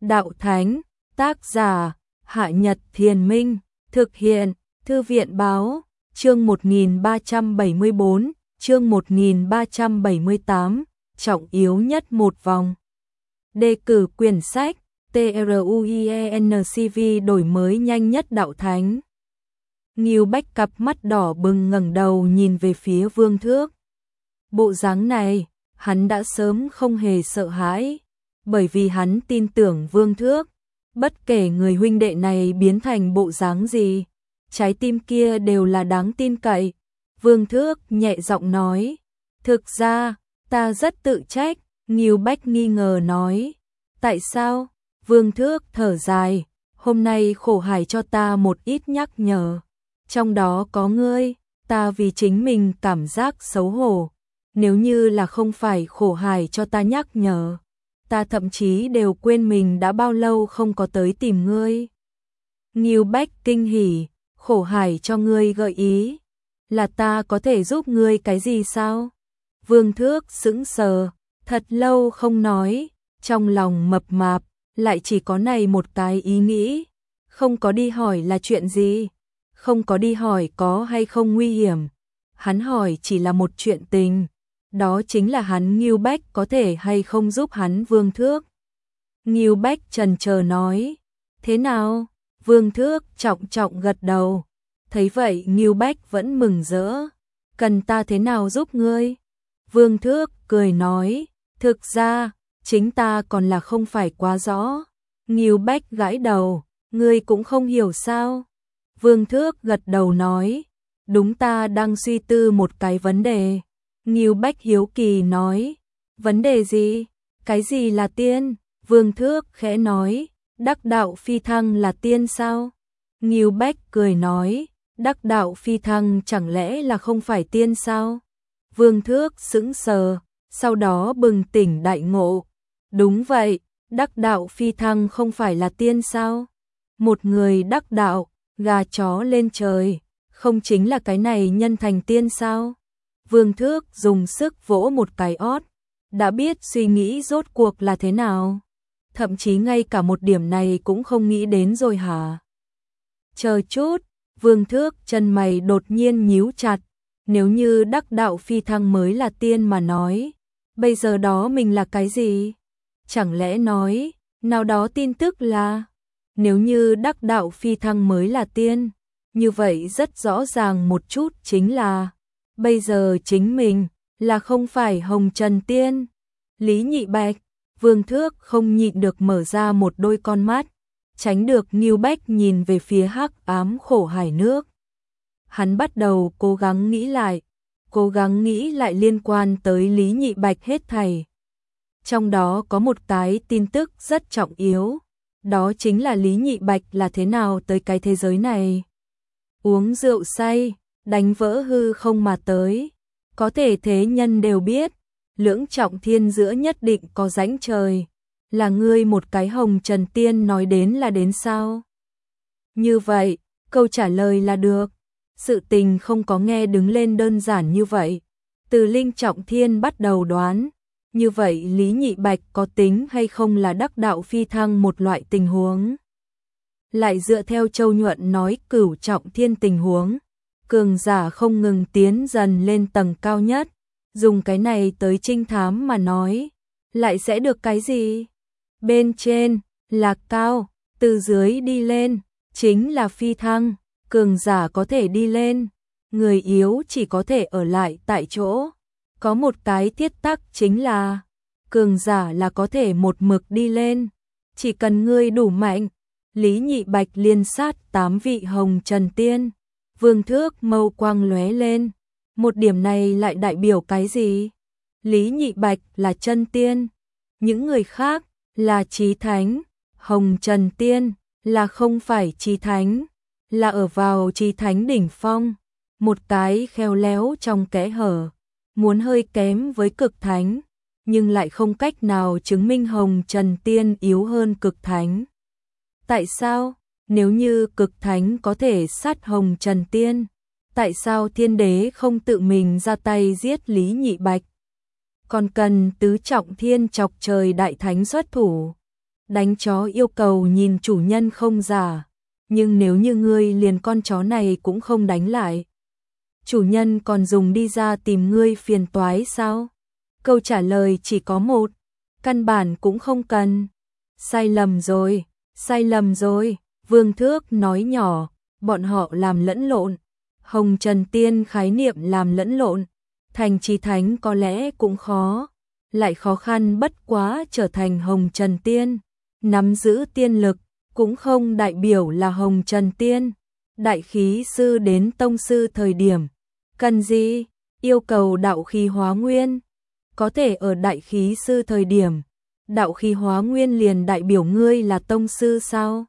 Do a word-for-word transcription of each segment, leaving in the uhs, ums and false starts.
đạo thánh, tác giả, Hạ Nhật Thiền Minh, thực hiện, Thư viện báo, chương một nghìn ba trăm bảy mươi bốn, chương một nghìn ba trăm bảy mươi tám, trọng yếu nhất một vòng. Đề cử quyển sách, TRUIENCV đổi mới nhanh nhất đạo thánh. Ngưu Bách cặp mắt đỏ bừng ngẩng đầu nhìn về phía Vương Thước. Bộ dáng này, hắn đã sớm không hề sợ hãi, bởi vì hắn tin tưởng Vương Thước, bất kể người huynh đệ này biến thành bộ dáng gì, trái tim kia đều là đáng tin cậy. Vương Thước nhẹ giọng nói, thực ra, ta rất tự trách. Ngưu Bách nghi ngờ nói, tại sao? Vương Thước thở dài, hôm nay khổ hải cho ta một ít nhắc nhở, trong đó có ngươi, ta vì chính mình cảm giác xấu hổ, nếu như là không phải khổ hải cho ta nhắc nhở, ta thậm chí đều quên mình đã bao lâu không có tới tìm ngươi. Ngưu Bách kinh hỉ, khổ hải cho ngươi gợi ý, là ta có thể giúp ngươi cái gì sao? Vương Thước sững sờ, thật lâu không nói, trong lòng mập mạp, lại chỉ có này một cái ý nghĩ, không có đi hỏi là chuyện gì, không có đi hỏi có hay không nguy hiểm, hắn hỏi chỉ là một chuyện tình, đó chính là hắn Ngưu Bách có thể hay không giúp hắn Vương Thước. Ngưu Bách chần chờ nói, thế nào? Vương Thước trọng trọng gật đầu, thấy vậy Ngưu Bách vẫn mừng rỡ, cần ta thế nào giúp ngươi? Vương Thước cười nói, thực ra, chính ta còn là không phải quá rõ. Ngưu Bách gãi đầu, ngươi cũng không hiểu sao? Vương Thước gật đầu nói, đúng, ta đang suy tư một cái vấn đề. Ngưu Bách hiếu kỳ nói, vấn đề gì? Cái gì là tiên? Vương Thước khẽ nói, đắc đạo phi thăng là tiên sao? Ngưu Bách cười nói, đắc đạo phi thăng chẳng lẽ là không phải tiên sao? Vương Thước sững sờ, sau đó bừng tỉnh đại ngộ. Đúng vậy, đắc đạo phi thăng không phải là tiên sao? Một người đắc đạo, gà chó lên trời, không chính là cái này nhân thành tiên sao? Vương Thước dùng sức vỗ một cái ót, đã biết suy nghĩ rốt cuộc là thế nào. Thậm chí ngay cả một điểm này cũng không nghĩ đến rồi hả? Chờ chút, Vương Thước chân mày đột nhiên nhíu chặt, nếu như đắc đạo phi thăng mới là tiên mà nói, bây giờ đó mình là cái gì? Chẳng lẽ nói, nào đó tin tức là, nếu như đắc đạo phi thăng mới là tiên, như vậy rất rõ ràng một chút chính là, bây giờ chính mình, là không phải Hồng Trần Tiên. Lý Nhị Bạch, Vương Thước không nhịn được mở ra một đôi con mắt, tránh được Ngưu Bách nhìn về phía hắc ám khổ hải nước. Hắn bắt đầu cố gắng nghĩ lại, cố gắng nghĩ lại liên quan tới Lý Nhị Bạch hết thảy. Trong đó có một cái tin tức rất trọng yếu, đó chính là Lý Nhị Bạch là thế nào tới cái thế giới này. Uống rượu say, đánh vỡ hư không mà tới, có thể thế nhân đều biết, lưỡng trọng thiên giữa nhất định có rãnh trời, là ngươi một cái Hồng Trần Tiên nói đến là đến sao? Như vậy, câu trả lời là được. Sự tình không có nghe đứng lên đơn giản như vậy. Từ linh trọng thiên bắt đầu đoán, như vậy Lý Nhị Bạch có tính hay không là đắc đạo phi thăng một loại tình huống. Lại dựa theo Châu Nhuận nói cửu trọng thiên tình huống, cường giả không ngừng tiến dần lên tầng cao nhất, dùng cái này tới trinh thám mà nói, lại sẽ được cái gì? Bên trên là cao, từ dưới đi lên chính là phi thăng, cường giả có thể đi lên, người yếu chỉ có thể ở lại tại chỗ. Có một cái thiết tắc chính là, cường giả là có thể một mực đi lên, chỉ cần ngươi đủ mạnh. Lý Nhị Bạch liên sát tám vị Hồng Trần Tiên. Vương Thước mâu quang lóe lên, một điểm này lại đại biểu cái gì? Lý Nhị Bạch là chân tiên, những người khác là chí thánh, Hồng Trần Tiên là không phải chí thánh, là ở vào chí thánh đỉnh phong, một cái khéo léo trong kẽ hở, muốn hơi kém với cực thánh, nhưng lại không cách nào chứng minh Hồng Trần Tiên yếu hơn cực thánh. Tại sao? Nếu như cực thánh có thể sát Hồng Trần Tiên, tại sao thiên đế không tự mình ra tay giết Lý Nhị Bạch? Còn cần tứ trọng thiên chọc trời đại thánh xuất thủ. đánh chó yêu cầu nhìn chủ nhân không giả, nhưng nếu như ngươi liền con chó này cũng không đánh lại, chủ nhân còn dùng đi ra tìm ngươi phiền toái sao? Câu trả lời chỉ có một, căn bản cũng không cần. Sai lầm rồi, sai lầm rồi, Vương Thước nói nhỏ, bọn họ làm lẫn lộn. Hồng Trần Tiên khái niệm làm lẫn lộn, thành Chí Thánh có lẽ cũng khó, lại khó khăn bất quá trở thành Hồng Trần Tiên. Nắm giữ tiên lực, cũng không đại biểu là Hồng Trần Tiên. Đại khí sư đến tông sư thời điểm, cần gì? Yêu cầu đạo khí hóa nguyên. Có thể ở đại khí sư thời điểm, đạo khí hóa nguyên liền đại biểu ngươi là tông sư sao?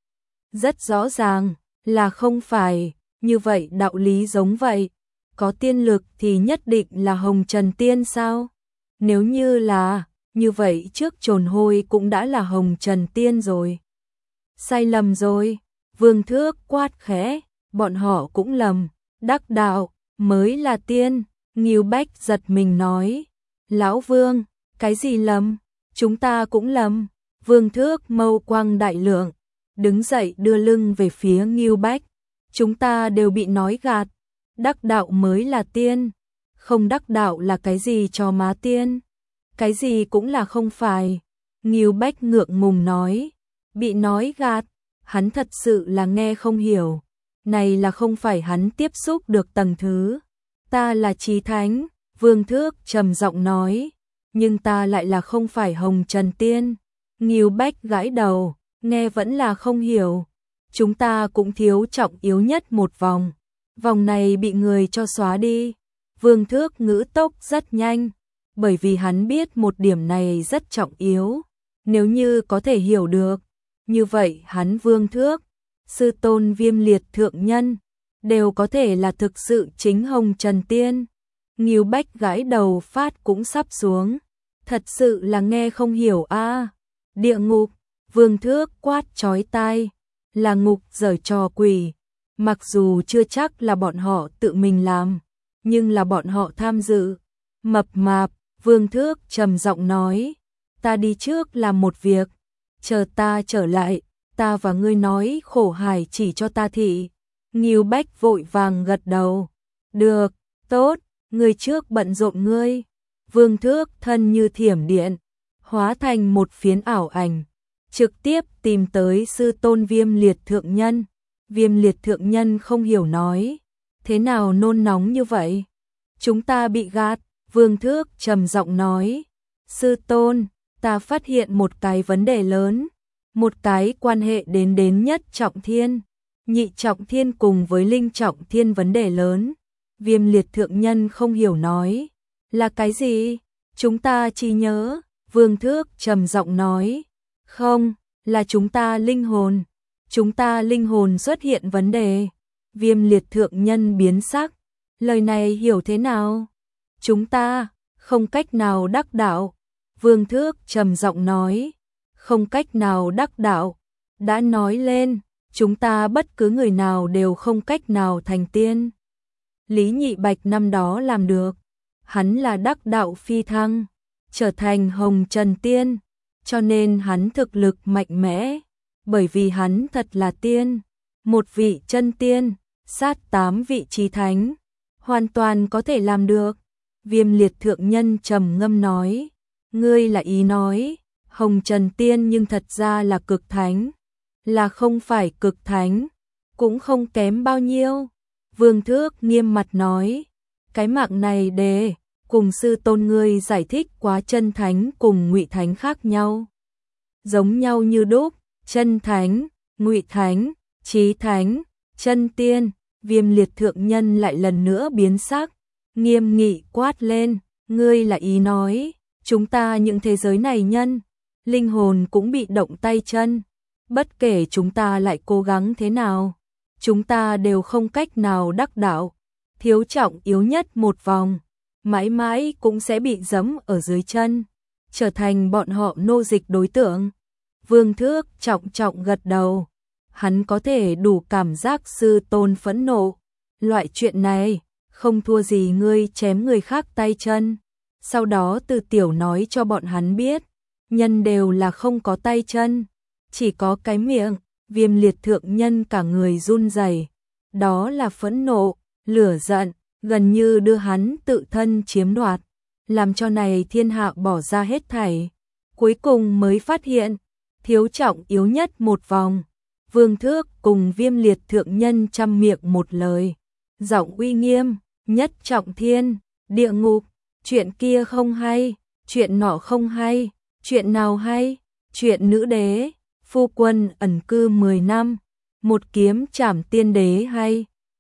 Rất rõ ràng là không phải, như vậy đạo lý giống vậy. Có tiên lực thì nhất định là Hồng Trần Tiên sao? Nếu như là, như vậy trước trồn hôi cũng đã là Hồng Trần Tiên rồi. Sai lầm rồi, Vương Thước quát khẽ, bọn họ cũng lầm, đắc đạo mới là tiên. Ngưu Bách giật mình nói, Lão Vương, cái gì lầm? Chúng ta cũng lầm. Vương Thước mâu quang đại lượng, đứng dậy đưa lưng về phía Ngưu Bách. Chúng ta đều bị nói gạt, đắc đạo mới là tiên, không đắc đạo là cái gì cho má tiên? Cái gì cũng là không phải. Ngưu Bách ngượng ngùng nói, bị nói gạt, hắn thật sự là nghe không hiểu. Này là không phải hắn tiếp xúc được tầng thứ. Ta là Chí Thánh, Vương Thước trầm giọng nói, nhưng ta lại là không phải Hồng Trần Tiên. Ngưu Bách gãi đầu, nghe vẫn là không hiểu. Chúng ta cũng thiếu trọng yếu nhất một vòng. Vòng này bị người cho xóa đi. Vương Thước ngữ tốc rất nhanh, bởi vì hắn biết một điểm này rất trọng yếu. Nếu như có thể hiểu được, như vậy hắn Vương Thước, sư tôn Viêm Liệt thượng nhân, đều có thể là thực sự chính Hồng Trần Tiên. Ngưu Bách gãi đầu phát cũng sắp xuống. Thật sự là nghe không hiểu a. À. Địa ngục, Vương Thước quát chói tai, là ngục giở trò quỷ. Mặc dù chưa chắc là bọn họ tự mình làm, nhưng là bọn họ tham dự. Mập mạp, Vương Thước trầm giọng nói, ta đi trước làm một việc, chờ ta trở lại, ta và ngươi nói khổ hải chỉ cho ta thị. Ngưu Bách vội vàng gật đầu, được, tốt, ngươi trước bận rộn ngươi. Vương Thước thân như thiểm điện, hóa thành một phiến ảo ảnh, trực tiếp tìm tới sư tôn Viêm Liệt thượng nhân. Viêm Liệt thượng nhân không hiểu nói, thế nào nôn nóng như vậy? Chúng ta bị gạt. Vương Thước trầm giọng nói, sư tôn, ta phát hiện một cái vấn đề lớn, một cái quan hệ đến đến nhất trọng thiên, nhị trọng thiên cùng với linh trọng thiên vấn đề lớn. Viêm Liệt thượng nhân không hiểu nói, là cái gì? Chúng ta chỉ nhớ. Vương Thước trầm giọng nói, không, là chúng ta linh hồn. Chúng ta linh hồn xuất hiện vấn đề. Viêm Liệt thượng nhân biến sắc, lời này hiểu thế nào? Chúng ta không cách nào đắc đạo. Vương Thước trầm giọng nói, không cách nào đắc đạo. Đã nói lên, chúng ta bất cứ người nào đều không cách nào thành tiên. Lý Nhị Bạch năm đó làm được, hắn là đắc đạo phi thăng, trở thành Hồng Trần Tiên, cho nên hắn thực lực mạnh mẽ, bởi vì hắn thật là tiên, một vị chân tiên, sát tám vị Chí Thánh, hoàn toàn có thể làm được. Viêm Liệt thượng nhân trầm ngâm nói, ngươi là ý nói, Hồng Trần Tiên nhưng thật ra là cực thánh, là không phải cực thánh, cũng không kém bao nhiêu. Vương Thước nghiêm mặt nói, cái mạng này để cùng sư tôn ngươi giải thích quá chân thánh cùng ngụy thánh khác nhau. Giống nhau như đúc, chân thánh, ngụy thánh, Chí Thánh, chân tiên. Viêm Liệt thượng nhân lại lần nữa biến sắc, nghiêm nghị quát lên, ngươi là ý nói, chúng ta những thế giới này nhân, linh hồn cũng bị động tay chân, bất kể chúng ta lại cố gắng thế nào, chúng ta đều không cách nào đắc đạo, thiếu trọng yếu nhất một vòng, mãi mãi cũng sẽ bị giẫm ở dưới chân, trở thành bọn họ nô dịch đối tượng. Vương Thước trọng trọng gật đầu, hắn có thể đủ cảm giác sư tôn phẫn nộ, loại chuyện này không thua gì ngươi chém người khác tay chân, sau đó từ tiểu nói cho bọn hắn biết, nhân đều là không có tay chân, chỉ có cái miệng. Viêm liệt thượng nhân cả người run rẩy, đó là phẫn nộ, lửa giận, gần như đưa hắn tự thân chiếm đoạt, làm cho này thiên hạ bỏ ra hết thảy. Cuối cùng mới phát hiện, thiếu trọng yếu nhất một vòng. Vương Thước cùng Viêm liệt thượng nhân trăm miệng một lời, giọng uy nghiêm, nhất trọng thiên, địa ngục, chuyện kia không hay, chuyện nọ không hay, chuyện nào hay, chuyện nữ đế, phu quân ẩn cư mười năm, một kiếm trảm tiên đế hay.